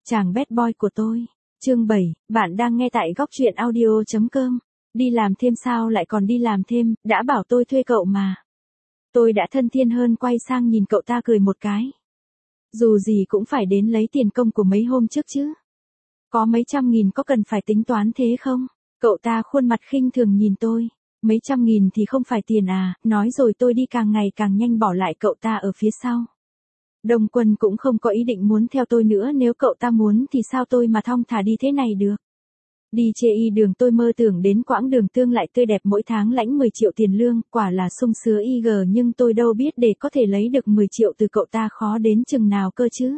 Chàng bad boy của tôi. Chương 7, bạn đang nghe tại góc truyện audio.com. Đi làm thêm sao lại còn đi làm thêm, đã bảo tôi thuê cậu mà. Tôi đã thân thiên hơn quay sang nhìn cậu ta cười một cái. Dù gì cũng phải đến lấy tiền công của mấy hôm trước chứ. Có mấy trăm nghìn có cần phải tính toán thế không? Cậu ta khuôn mặt khinh thường nhìn tôi. Mấy trăm nghìn thì không phải tiền à, nói rồi tôi đi càng ngày càng nhanh bỏ lại cậu ta ở phía sau. Đông Quân cũng không có ý định muốn theo tôi nữa, nếu cậu ta muốn thì sao tôi mà thong thả đi thế này được. Đi chê y đường tôi mơ tưởng đến quãng đường tương lại tươi đẹp mỗi tháng lãnh 10 triệu tiền lương, quả là sung sướng IG, nhưng tôi đâu biết để có thể lấy được 10 triệu từ cậu ta khó đến chừng nào cơ chứ.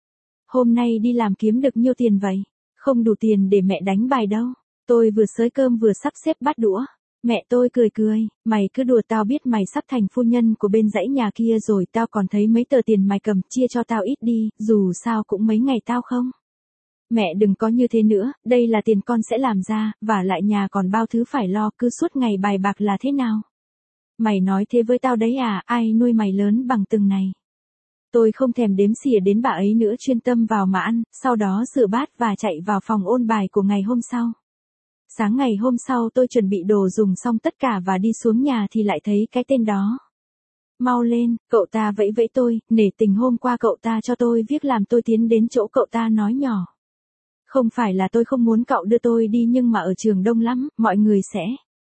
Hôm nay đi làm kiếm được nhiêu tiền vậy? Không đủ tiền để mẹ đánh bài đâu. Tôi vừa xới cơm vừa sắp xếp bát đũa. Mẹ tôi cười cười, mày cứ đùa, tao biết mày sắp thành phu nhân của bên dãy nhà kia rồi, tao còn thấy mấy tờ tiền mày cầm, chia cho tao ít đi, dù sao cũng mấy ngày tao không. Mẹ đừng có như thế nữa, đây là tiền con sẽ làm ra, và lại nhà còn bao thứ phải lo, cứ suốt ngày bài bạc là thế nào? Mày nói thế với tao đấy à, ai nuôi mày lớn bằng từng này? Tôi không thèm đếm xỉa đến bà ấy nữa, chuyên tâm vào mà ăn, sau đó rửa bát và chạy vào phòng ôn bài của ngày hôm sau. Sáng ngày hôm sau tôi chuẩn bị đồ dùng xong tất cả và đi xuống nhà thì lại thấy cái tên đó. Mau lên, cậu ta vẫy vẫy tôi, nể tình hôm qua cậu ta cho tôi viết làm tôi tiến đến chỗ cậu ta nói nhỏ. Không phải là tôi không muốn cậu đưa tôi đi, nhưng mà ở trường đông lắm, mọi người sẽ.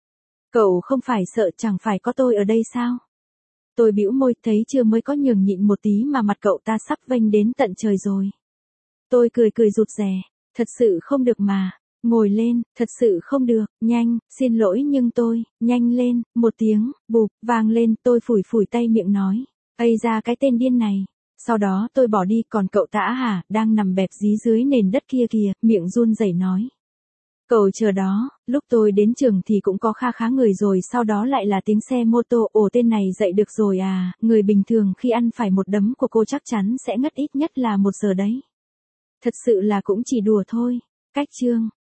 Cậu không phải sợ chẳng phải có tôi ở đây sao? Tôi bĩu môi, thấy chưa, mới có nhường nhịn một tí mà mặt cậu ta sắp vênh đến tận trời rồi. Tôi cười cười rụt rè, thật sự không được mà. Ngồi lên, thật sự không được, nhanh, xin lỗi nhưng tôi, nhanh lên, một tiếng, bụp, vang lên, tôi phủi phủi tay miệng nói, ây ra cái tên điên này. Sau đó tôi bỏ đi, còn cậu ta hả, đang nằm bẹp dí dưới nền đất kia kìa, miệng run rẩy nói. Cậu chờ đó, lúc tôi đến trường thì cũng có kha khá người rồi, sau đó lại là tiếng xe mô tô, ồ tên này dậy được rồi à, người bình thường khi ăn phải một đấm của cô chắc chắn sẽ ngất ít nhất là 1 giờ đấy. Thật sự là cũng chỉ đùa thôi. Cách chương